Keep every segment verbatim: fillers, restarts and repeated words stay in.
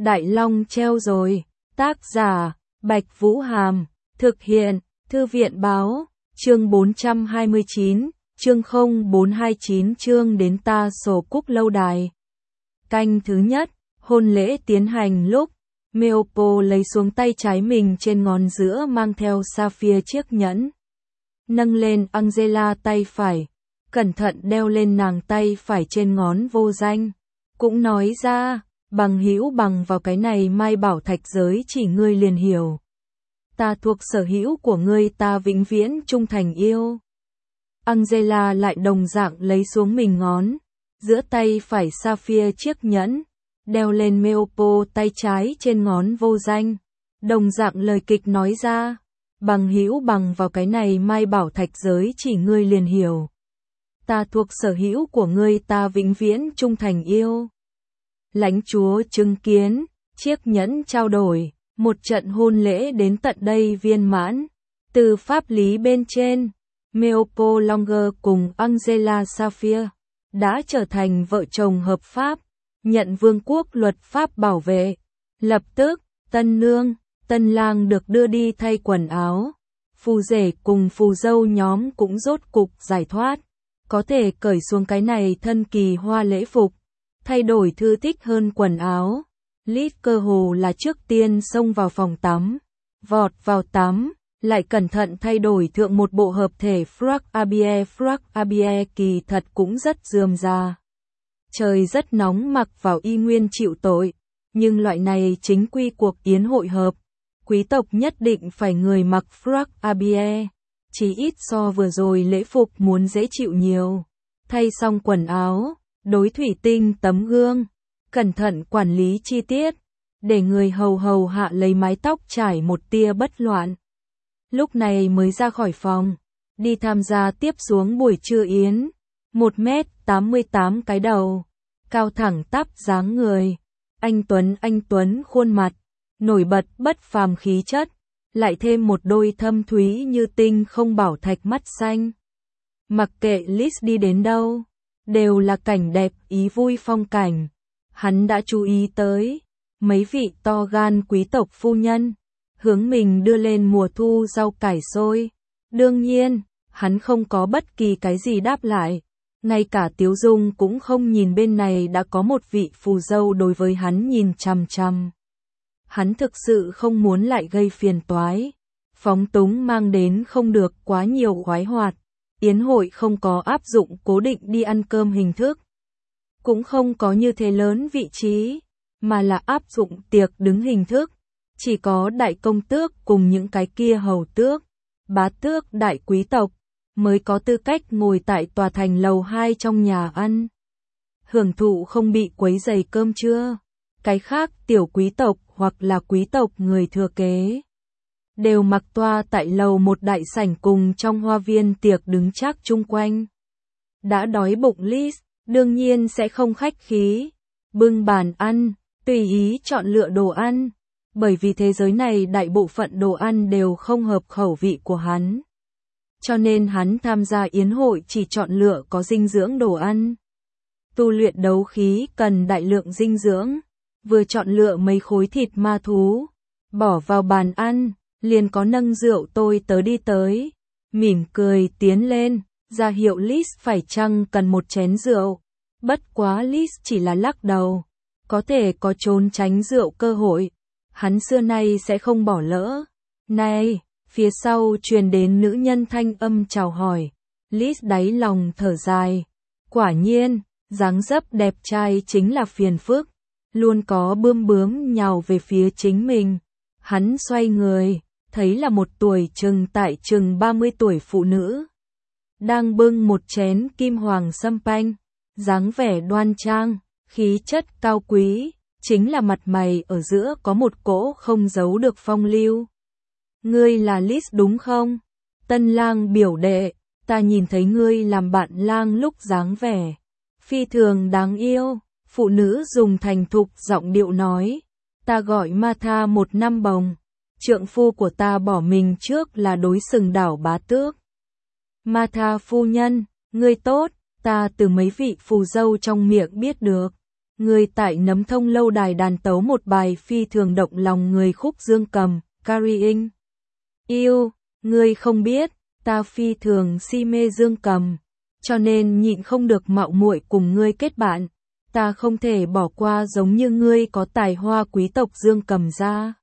Đại Long treo rồi. Tác giả, Bạch Vũ Hàm. Thực hiện, Thư viện báo. Chương bốn trăm hai mươi chín, chương không bốn hai chín chương đến ta sổ cúc lâu đài. Canh thứ nhất, hôn lễ tiến hành lúc Meopo lấy xuống tay trái mình trên ngón giữa mang theo sapphire chiếc nhẫn. Nâng lên Angela tay phải, cẩn thận đeo lên nàng tay phải trên ngón vô danh. Cũng nói ra, bằng hữu bằng vào cái này mai bảo thạch giới chỉ ngươi liền hiểu. Ta thuộc sở hữu của ngươi, ta vĩnh viễn trung thành yêu. Angela lại đồng dạng lấy xuống mình ngón, giữa tay phải sapphire chiếc nhẫn, đeo lên Meopo tay trái trên ngón vô danh. Đồng dạng lời kịch nói ra, bằng hữu bằng vào cái này mai bảo thạch giới chỉ ngươi liền hiểu. Ta thuộc sở hữu của ngươi, ta vĩnh viễn trung thành yêu. Lãnh chúa chứng kiến, chiếc nhẫn trao đổi, một trận hôn lễ đến tận đây viên mãn. Từ pháp lý bên trên, Meopo Longer cùng Angela Sapphire đã trở thành vợ chồng hợp pháp, nhận vương quốc luật pháp bảo vệ. Lập tức, tân nương, tân lang được đưa đi thay quần áo. Phù rể cùng phù dâu nhóm cũng rốt cục giải thoát, có thể cởi xuống cái này thân kỳ hoa lễ phục, thay đổi thư thích hơn quần áo. Liz cơ hồ là trước tiên xông vào phòng tắm, vọt vào tắm, lại cẩn thận thay đổi thượng một bộ hợp thể Frag Abie. Frag Abie kỳ thật cũng rất rườm rà. Trời rất nóng mặc vào y nguyên chịu tội, nhưng loại này chính quy cuộc yến hội hợp, quý tộc nhất định phải người mặc Frag Abie, chỉ ít so vừa rồi lễ phục muốn dễ chịu nhiều. Thay xong quần áo, đối thủy tinh tấm gương, cẩn thận quản lý chi tiết, để người hầu hầu hạ lấy mái tóc trải một tia bất loạn. Lúc này mới ra khỏi phòng, đi tham gia tiếp xuống buổi trưa yến. Một mét tám mươi tám cái đầu, cao thẳng tắp dáng người, anh Tuấn anh Tuấn khuôn mặt, nổi bật bất phàm khí chất, lại thêm một đôi thâm thúy như tinh không bảo thạch mắt xanh. Mặc kệ Liz đi đến đâu, đều là cảnh đẹp ý vui phong cảnh. Hắn đã chú ý tới, mấy vị to gan quý tộc phu nhân, hướng mình đưa lên mùa thu rau cải xôi. Đương nhiên, hắn không có bất kỳ cái gì đáp lại, ngay cả Tiếu Dung cũng không nhìn bên này đã có một vị phù dâu đối với hắn nhìn chằm chằm. Hắn thực sự không muốn lại gây phiền toái, phóng túng mang đến không được quá nhiều khoái hoạt. Yến hội không có áp dụng cố định đi ăn cơm hình thức, cũng không có như thế lớn vị trí, mà là áp dụng tiệc đứng hình thức. Chỉ có đại công tước cùng những cái kia hầu tước, bá tước đại quý tộc mới có tư cách ngồi tại tòa thành lầu hai trong nhà ăn, hưởng thụ không bị quấy rầy cơm trưa. Cái khác tiểu quý tộc hoặc là quý tộc người thừa kế đều mặc toa tại lầu một đại sảnh cùng trong hoa viên tiệc đứng chắc chung quanh. Đã đói bụng Liz, đương nhiên sẽ không khách khí, bưng bàn ăn, tùy ý chọn lựa đồ ăn, bởi vì thế giới này đại bộ phận đồ ăn đều không hợp khẩu vị của hắn. Cho nên hắn tham gia yến hội chỉ chọn lựa có dinh dưỡng đồ ăn. Tu luyện đấu khí cần đại lượng dinh dưỡng, vừa chọn lựa mấy khối thịt ma thú, bỏ vào bàn ăn, liền có nâng rượu tôi tớ đi tới, mỉm cười tiến lên, ra hiệu Liz phải chăng cần một chén rượu. Bất quá Liz chỉ là lắc đầu, có thể có trốn tránh rượu cơ hội, hắn xưa nay sẽ không bỏ lỡ. Này, phía sau truyền đến nữ nhân thanh âm chào hỏi, Liz đáy lòng thở dài, quả nhiên, dáng dấp đẹp trai chính là phiền phức, luôn có bươm bướm nhào về phía chính mình. Hắn xoay người, thấy là một tuổi chừng tại chừng ba mươi tuổi phụ nữ, đang bưng một chén kim hoàng champagne, dáng vẻ đoan trang, khí chất cao quý, chính là mặt mày ở giữa có một cỗ không giấu được phong lưu. Ngươi là Liz đúng không? Tân lang biểu đệ, ta nhìn thấy ngươi làm bạn lang lúc dáng vẻ phi thường đáng yêu. Phụ nữ dùng thành thục giọng điệu nói, ta gọi Martha một năm bồng, trượng phu của ta bỏ mình trước là đối sừng đảo bá tước. Martha phu nhân, ngươi tốt, ta từ mấy vị phù dâu trong miệng biết được, Người tại Nấm Thông lâu đài đàn tấu một bài phi thường động lòng người khúc dương cầm, Carrying You. Ngươi không biết, ta phi thường si mê dương cầm, cho nên nhịn không được mạo muội cùng ngươi kết bạn. Ta không thể bỏ qua giống như ngươi có tài hoa quý tộc dương cầm ra.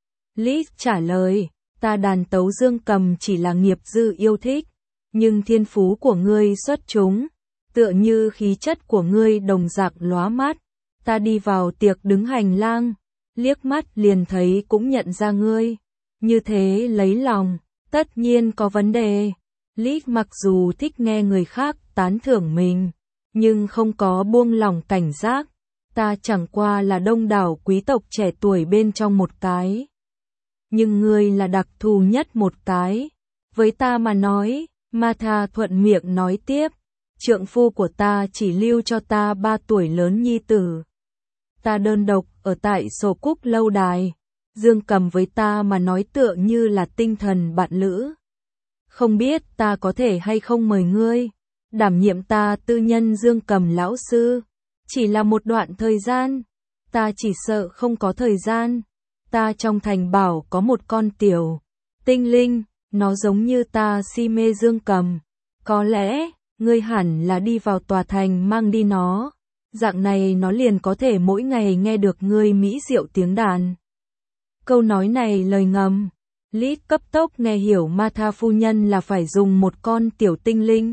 Liz trả lời, ta đàn tấu dương cầm chỉ là nghiệp dư yêu thích, nhưng thiên phú của ngươi xuất chúng, tựa như khí chất của ngươi đồng dạng lóa mắt. Ta đi vào tiệc đứng hành lang, liếc mắt liền thấy cũng nhận ra ngươi, như thế lấy lòng, tất nhiên có vấn đề. Liz mặc dù thích nghe người khác tán thưởng mình, nhưng không có buông lỏng cảnh giác. Ta chẳng qua là đông đảo quý tộc trẻ tuổi bên trong một cái, nhưng ngươi là đặc thù nhất một cái. Với ta mà nói, Martha thuận miệng nói tiếp, trượng phu của ta chỉ lưu cho ta ba tuổi lớn nhi tử. Ta đơn độc ở tại Sổ Cúc lâu đài, dương cầm với ta mà nói tựa như là tinh thần bạn lữ. Không biết ta có thể hay không mời ngươi đảm nhiệm ta tư nhân dương cầm lão sư, chỉ là một đoạn thời gian. Ta chỉ sợ không có thời gian. Ta trong thành bảo có một con tiểu tinh linh, nó giống như ta si mê dương cầm. Có lẽ, ngươi hẳn là đi vào tòa thành mang đi nó, dạng này nó liền có thể mỗi ngày nghe được ngươi mỹ diệu tiếng đàn. Câu nói này lời ngầm. Liz cấp tốc nghe hiểu Martha phu nhân là phải dùng một con tiểu tinh linh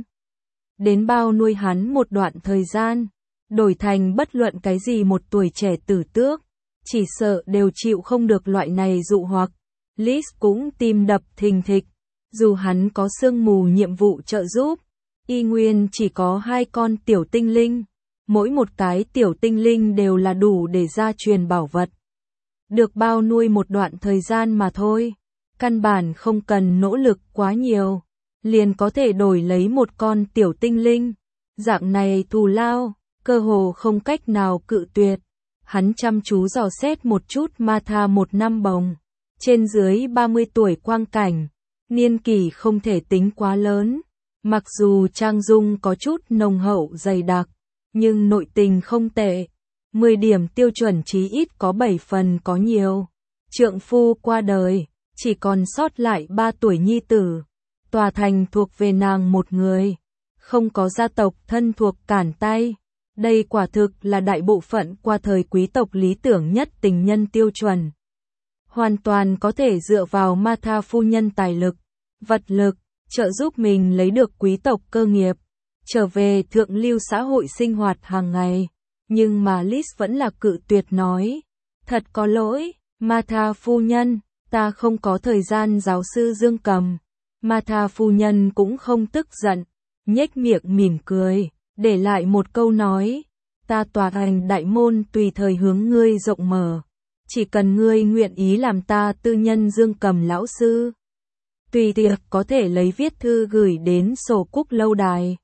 đến bao nuôi hắn một đoạn thời gian, đổi thành bất luận cái gì một tuổi trẻ tử tước, chỉ sợ đều chịu không được loại này dụ hoặc. Liz cũng tim đập thình thịch, dù hắn có sương mù nhiệm vụ trợ giúp, y nguyên chỉ có hai con tiểu tinh linh, mỗi một cái tiểu tinh linh đều là đủ để gia truyền bảo vật, được bao nuôi một đoạn thời gian mà thôi. Căn bản không cần nỗ lực quá nhiều, liền có thể đổi lấy một con tiểu tinh linh. Dạng này thù lao, cơ hồ không cách nào cự tuyệt. Hắn chăm chú dò xét một chút Martha một năm bồng, trên dưới ba mươi tuổi quang cảnh, niên kỷ không thể tính quá lớn. Mặc dù trang dung có chút nồng hậu dày đặc, nhưng nội tình không tệ. mười điểm tiêu chuẩn chí ít có bảy phần có nhiều. Trượng phu qua đời, chỉ còn sót lại ba tuổi nhi tử. Tòa thành thuộc về nàng một người, không có gia tộc thân thuộc cản tay. Đây quả thực là đại bộ phận qua thời quý tộc lý tưởng nhất tình nhân tiêu chuẩn. Hoàn toàn có thể dựa vào Martha phu nhân tài lực, vật lực, trợ giúp mình lấy được quý tộc cơ nghiệp, trở về thượng lưu xã hội sinh hoạt hàng ngày. Nhưng mà Liz vẫn là cự tuyệt nói, thật có lỗi, Martha phu nhân, ta không có thời gian giáo sư dương cầm. Martha phu nhân cũng không tức giận, nhếch miệng mỉm cười, để lại một câu nói, ta tòa thành đại môn tùy thời hướng ngươi rộng mở, chỉ cần ngươi nguyện ý làm ta tư nhân dương cầm lão sư. Tùy tiệc có thể lấy viết thư gửi đến Sổ Cúc lâu đài.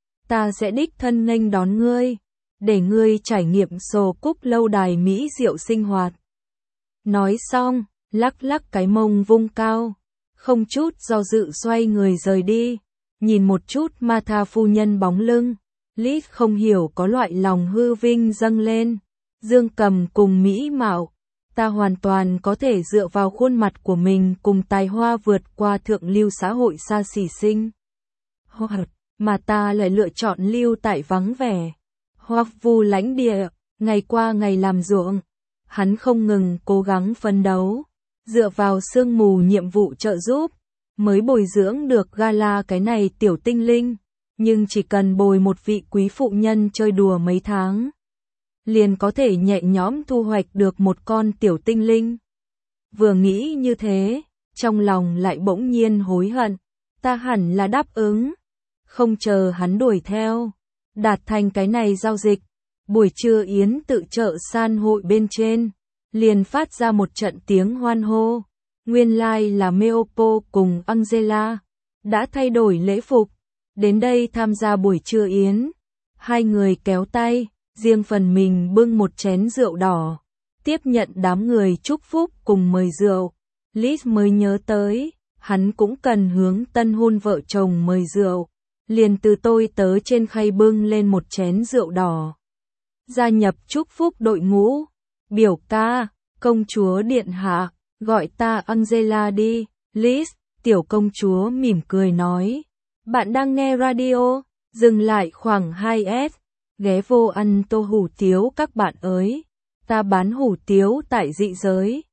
Ta sẽ đích thân nghênh đón ngươi, để ngươi trải nghiệm Sổ Cúc lâu đài mỹ diệu sinh hoạt. Nói xong, lắc lắc cái mông vung cao, không chút do dự xoay người rời đi. Nhìn một chút Martha phu nhân bóng lưng, Liz không hiểu có loại lòng hư vinh dâng lên. Dương cầm cùng mỹ mạo, ta hoàn toàn có thể dựa vào khuôn mặt của mình cùng tài hoa vượt qua thượng lưu xã hội xa xỉ sinh hoạt, mà ta lại lựa chọn lưu tại vắng vẻ hoặc vu lãnh địa, ngày qua ngày làm ruộng. Hắn không ngừng cố gắng phấn đấu, dựa vào sương mù nhiệm vụ trợ giúp, mới bồi dưỡng được Gala cái này tiểu tinh linh, nhưng chỉ cần bồi một vị quý phụ nhân chơi đùa mấy tháng, liền có thể nhẹ nhõm thu hoạch được một con tiểu tinh linh. Vừa nghĩ như thế, trong lòng lại bỗng nhiên hối hận, ta hẳn là đáp ứng, không chờ hắn đuổi theo, đạt thành cái này giao dịch. Buổi trưa yến tự chợ san hội bên trên, liền phát ra một trận tiếng hoan hô. Nguyên lai like là Meopo cùng Angela đã thay đổi lễ phục, đến đây tham gia buổi trưa yến. Hai người kéo tay, riêng phần mình bưng một chén rượu đỏ, tiếp nhận đám người chúc phúc cùng mời rượu. Liz mới nhớ tới, hắn cũng cần hướng tân hôn vợ chồng mời rượu, liền từ tôi tớ trên khay bưng lên một chén rượu đỏ. gia nhập chúc phúc đội ngũ. Biểu ca, công chúa điện hạ, gọi ta Angela đi. Liz, tiểu công chúa mỉm cười nói. Bạn đang nghe radio, dừng lại khoảng hai s. Ghé vô ăn tô hủ tiếu các bạn ơi. Ta bán hủ tiếu tại dị giới.